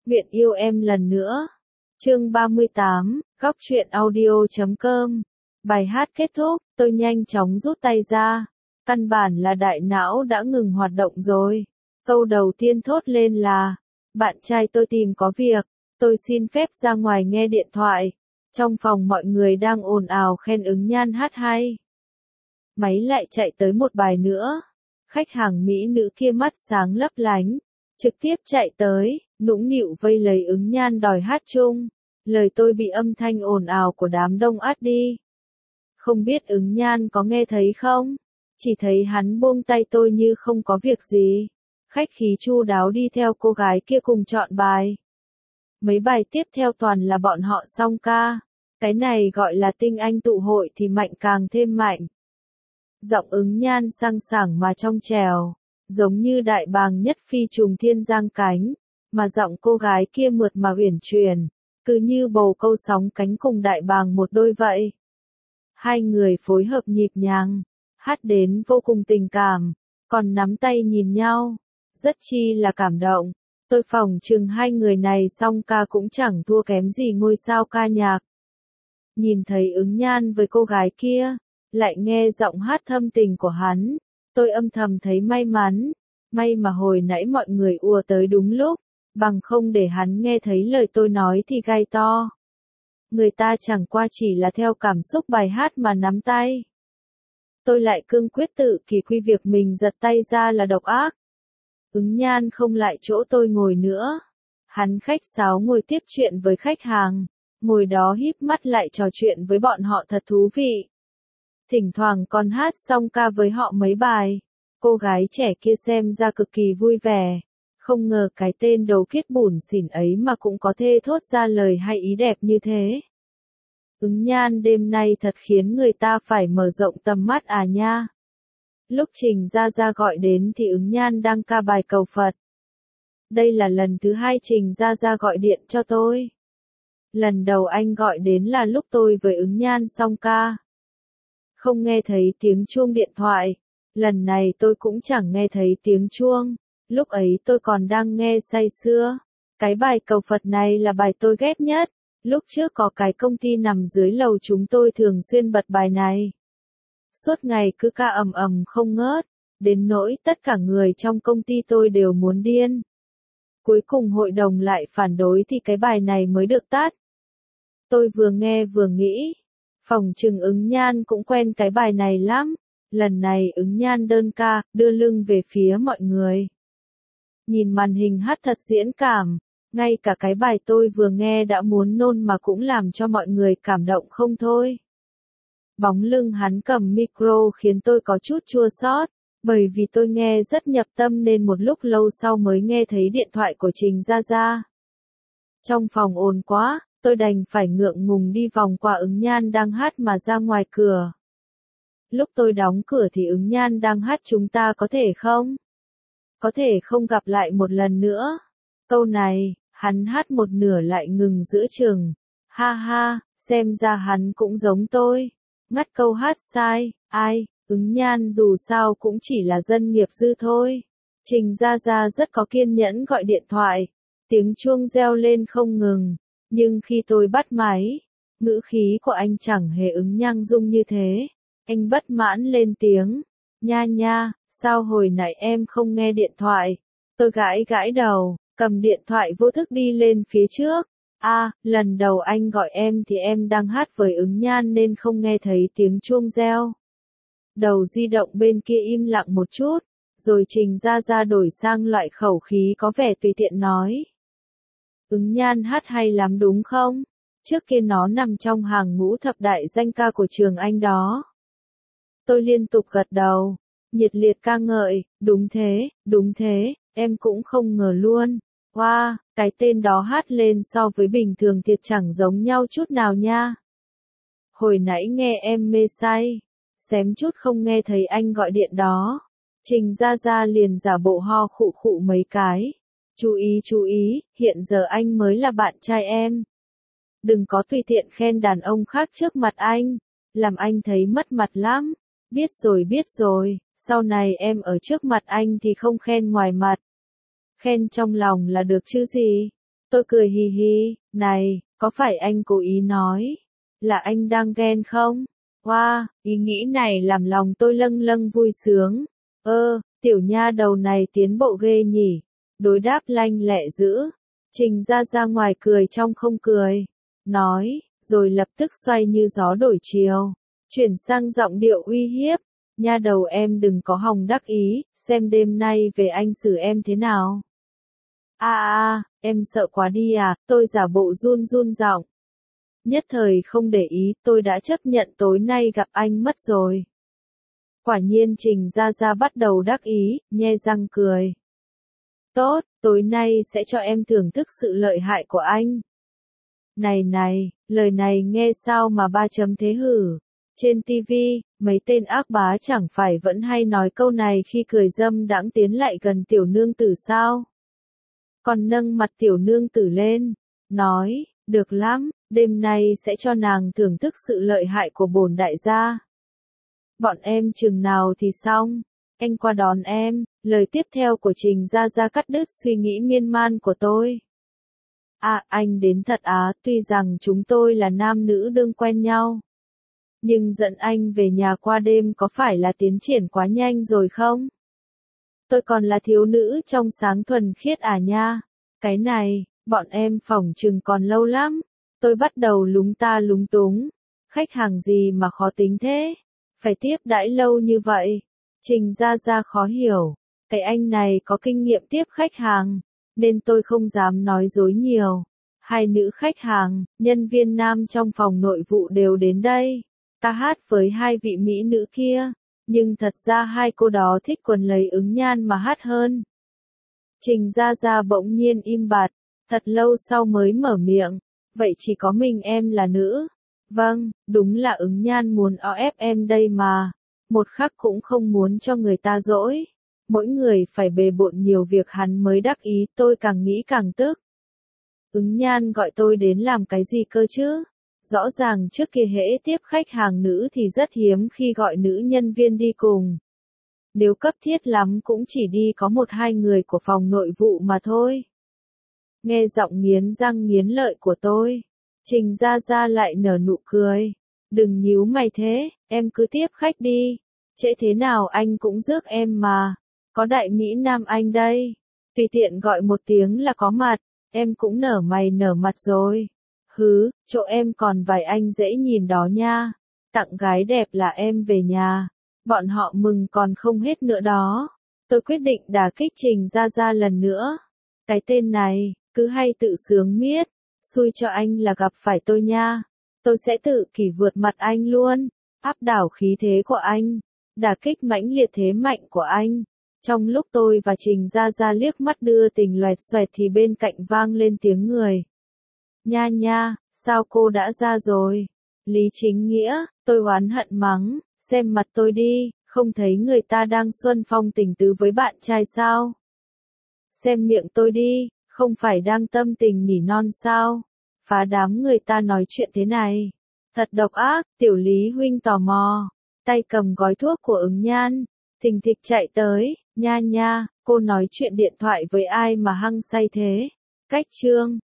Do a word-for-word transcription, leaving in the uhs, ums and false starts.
Nguyện yêu em lần nữa. Chương ba mươi tám, góc truyện audio chấm com. Bài hát kết thúc, tôi nhanh chóng rút tay ra. Căn bản là đại não đã ngừng hoạt động rồi. Câu đầu tiên thốt lên là, bạn trai tôi tìm có việc, tôi xin phép ra ngoài nghe điện thoại. Trong phòng mọi người đang ồn ào khen Ứng Nhan hát hay. Máy lại chạy tới một bài nữa. Khách hàng mỹ nữ kia mắt sáng lấp lánh, trực tiếp chạy tới, nũng nịu vây lấy Ứng Nhan đòi hát chung. Lời tôi bị âm thanh ồn ào của đám đông át đi. Không biết Ứng Nhan có nghe thấy không? Chỉ thấy hắn buông tay tôi như không có việc gì. Khách khí chu đáo đi theo cô gái kia cùng chọn bài. Mấy bài tiếp theo toàn là bọn họ song ca. Cái này gọi là tinh anh tụ hội thì mạnh càng thêm mạnh. Giọng Ứng Nhan sang sảng mà trong trèo, giống như đại bàng nhất phi trùng thiên giang cánh, mà giọng cô gái kia mượt mà uyển chuyển, cứ như bầu câu sóng cánh cùng đại bàng một đôi vậy. Hai người phối hợp nhịp nhàng, hát đến vô cùng tình cảm, còn nắm tay nhìn nhau, rất chi là cảm động. Tôi phỏng chừng hai người này song ca cũng chẳng thua kém gì ngôi sao ca nhạc. Nhìn thấy Ứng Nhan với cô gái kia, lại nghe giọng hát thâm tình của hắn, tôi âm thầm thấy may mắn, may mà hồi nãy mọi người ùa tới đúng lúc, bằng không để hắn nghe thấy lời tôi nói thì gai to. Người ta chẳng qua chỉ là theo cảm xúc bài hát mà nắm tay. Tôi lại cương quyết tự kỷ quy việc mình giật tay ra là độc ác. Ứng Nhan không lại chỗ tôi ngồi nữa. Hắn khách sáo ngồi tiếp chuyện với khách hàng, ngồi đó híp mắt lại trò chuyện với bọn họ thật thú vị. Thỉnh thoảng còn hát song ca với họ mấy bài. Cô gái trẻ kia xem ra cực kỳ vui vẻ. Không ngờ cái tên đầu kiết bủn xỉn ấy mà cũng có thể thốt ra lời hay ý đẹp như thế. Ứng Nhan đêm nay thật khiến người ta phải mở rộng tầm mắt à nha. Lúc Trình Gia Gia gọi đến thì Ứng Nhan đang ca bài cầu Phật. Đây là lần thứ hai Trình Gia Gia gọi điện cho tôi. Lần đầu anh gọi đến là lúc tôi với Ứng Nhan song ca. Không nghe thấy tiếng chuông điện thoại. Lần này tôi cũng chẳng nghe thấy tiếng chuông. Lúc ấy tôi còn đang nghe say sưa. Cái bài cầu Phật này là bài tôi ghét nhất. Lúc trước có cái công ty nằm dưới lầu chúng tôi thường xuyên bật bài này. Suốt ngày cứ ca ầm ầm không ngớt. Đến nỗi tất cả người trong công ty tôi đều muốn điên. Cuối cùng hội đồng lại phản đối thì cái bài này mới được tắt. Tôi vừa nghe vừa nghĩ. Phòng trừng Ứng Nhan cũng quen cái bài này lắm. Lần này Ứng Nhan đơn ca, đưa lưng về phía mọi người. Nhìn màn hình hát thật diễn cảm. Ngay cả cái bài tôi vừa nghe đã muốn nôn mà cũng làm cho mọi người cảm động không thôi. Bóng lưng hắn cầm micro khiến tôi có chút chua xót, bởi vì tôi nghe rất nhập tâm nên một lúc lâu sau mới nghe thấy điện thoại của Trình Gia Gia. Trong phòng ồn quá, tôi đành phải ngượng ngùng đi vòng qua Ứng Nhan đang hát mà ra ngoài cửa. Lúc tôi đóng cửa thì Ứng Nhan đang hát chúng ta có thể không? Có thể không gặp lại một lần nữa. Câu này, hắn hát một nửa lại ngừng giữa chừng. Ha ha, xem ra hắn cũng giống tôi. Ngắt câu hát sai, ai, Ứng Nhan dù sao cũng chỉ là dân nghiệp dư thôi. Trình Gia Gia rất có kiên nhẫn gọi điện thoại. Tiếng chuông reo lên không ngừng. Nhưng khi tôi bắt máy, ngữ khí của anh chẳng hề ứng nhăng dung như thế. Anh bất mãn lên tiếng. Nha nha, sao hồi nãy em không nghe điện thoại? Tôi gãi gãi đầu, cầm điện thoại vô thức đi lên phía trước. À, lần đầu anh gọi em thì em đang hát với Ứng Nhan nên không nghe thấy tiếng chuông reo. Đầu di động bên kia im lặng một chút, rồi Trình Gia Gia đổi sang loại khẩu khí có vẻ tùy tiện nói. Ứng Nhan hát hay lắm đúng không? Trước kia nó nằm trong hàng ngũ thập đại danh ca của trường Anh đó. Tôi liên tục gật đầu, nhiệt liệt ca ngợi, đúng thế, đúng thế, em cũng không ngờ luôn. Wow, cái tên đó hát lên so với bình thường thiệt chẳng giống nhau chút nào nha. Hồi nãy nghe em mê say, xém chút không nghe thấy anh gọi điện đó. Trình Gia Gia liền giả bộ ho khụ khụ mấy cái. Chú ý chú ý, hiện giờ anh mới là bạn trai em. Đừng có tùy tiện khen đàn ông khác trước mặt anh, làm anh thấy mất mặt lắm. Biết rồi biết rồi, sau này em ở trước mặt anh thì không khen ngoài mặt. Khen trong lòng là được chứ gì. Tôi cười hì hì, này, có phải anh cố ý nói, là anh đang ghen không? Wow, ý nghĩ này làm lòng tôi lâng lâng vui sướng. Ơ, tiểu nha đầu này tiến bộ ghê nhỉ, đối đáp lanh lẹ dữ. Trình ra ra ngoài cười trong không cười, nói, rồi lập tức xoay như gió đổi chiều, chuyển sang giọng điệu uy hiếp. Nha đầu em đừng có hòng đắc ý, xem đêm nay về anh xử em thế nào. À à, em sợ quá đi à, tôi giả bộ run run giọng. Nhất thời không để ý, tôi đã chấp nhận tối nay gặp anh mất rồi. Quả nhiên Trình Gia Gia bắt đầu đắc ý, nhe răng cười. Tốt, tối nay sẽ cho em thưởng thức sự lợi hại của anh. Này này, lời này nghe sao mà ba chấm thế hử? Trên ti vi, mấy tên ác bá chẳng phải vẫn hay nói câu này khi cười dâm đãng tiến lại gần tiểu nương tử sao? Còn nâng mặt tiểu nương tử lên, nói, được lắm, đêm nay sẽ cho nàng thưởng thức sự lợi hại của bổn đại gia. Bọn em chừng nào thì xong, anh qua đón em. Lời tiếp theo của Trình Gia Gia cắt đứt suy nghĩ miên man của tôi. À, anh đến thật á, tuy rằng chúng tôi là nam nữ đương quen nhau. Nhưng dẫn anh về nhà qua đêm có phải là tiến triển quá nhanh rồi không? Tôi còn là thiếu nữ trong sáng thuần khiết à nha. Cái này, bọn em phỏng chừng còn lâu lắm. Tôi bắt đầu lúng ta lúng túng. Khách hàng gì mà khó tính thế? Phải tiếp đãi lâu như vậy. Trình Gia Gia khó hiểu. Cái anh này có kinh nghiệm tiếp khách hàng, nên tôi không dám nói dối nhiều. Hai nữ khách hàng, nhân viên nam trong phòng nội vụ đều đến đây. Ta hát với hai vị mỹ nữ kia, nhưng thật ra hai cô đó thích quần lấy Ứng Nhan mà hát hơn. Trình Gia Gia bỗng nhiên im bặt, thật lâu sau mới mở miệng, vậy chỉ có mình em là nữ. Vâng, đúng là Ứng Nhan muốn o ép em đây mà, một khắc cũng không muốn cho người ta dỗi. Mỗi người phải bề bộn nhiều việc hắn mới đắc ý, tôi càng nghĩ càng tức. Ứng Nhan gọi tôi đến làm cái gì cơ chứ? Rõ ràng trước kia hễ tiếp khách hàng nữ thì rất hiếm khi gọi nữ nhân viên đi cùng. Nếu cấp thiết lắm cũng chỉ đi có một hai người của phòng nội vụ mà thôi. Nghe giọng nghiến răng nghiến lợi của tôi, Trình Gia Gia lại nở nụ cười. Đừng nhíu mày thế, em cứ tiếp khách đi. Trễ thế nào anh cũng rước em mà. Có đại Mỹ Nam Anh đây. Tùy tiện gọi một tiếng là có mặt. Em cũng nở mày nở mặt rồi. Hứ, chỗ em còn vài anh dễ nhìn đó nha. Tặng gái đẹp là em về nhà. Bọn họ mừng còn không hết nữa đó. Tôi quyết định đả kích Trình Gia Gia lần nữa. Cái tên này, cứ hay tự sướng miết. Xui cho anh là gặp phải tôi nha. Tôi sẽ tự kỷ vượt mặt anh luôn. Áp đảo khí thế của anh. Đả kích mãnh liệt thế mạnh của anh. Trong lúc tôi và Trình Gia Gia liếc mắt đưa tình loẹt xoẹt thì bên cạnh vang lên tiếng người. Nha nha, sao cô đã ra rồi? Lý Chính Nghĩa, tôi oán hận mắng, xem mặt tôi đi, không thấy người ta đang xuân phong tình tứ với bạn trai sao? Xem miệng tôi đi, không phải đang tâm tình nỉ non sao? Phá đám người ta nói chuyện thế này. Thật độc ác, tiểu Lý huynh tò mò. Tay cầm gói thuốc của Ứng Nhan, thình thịch chạy tới, nha nha, cô nói chuyện điện thoại với ai mà hăng say thế? Cách chương.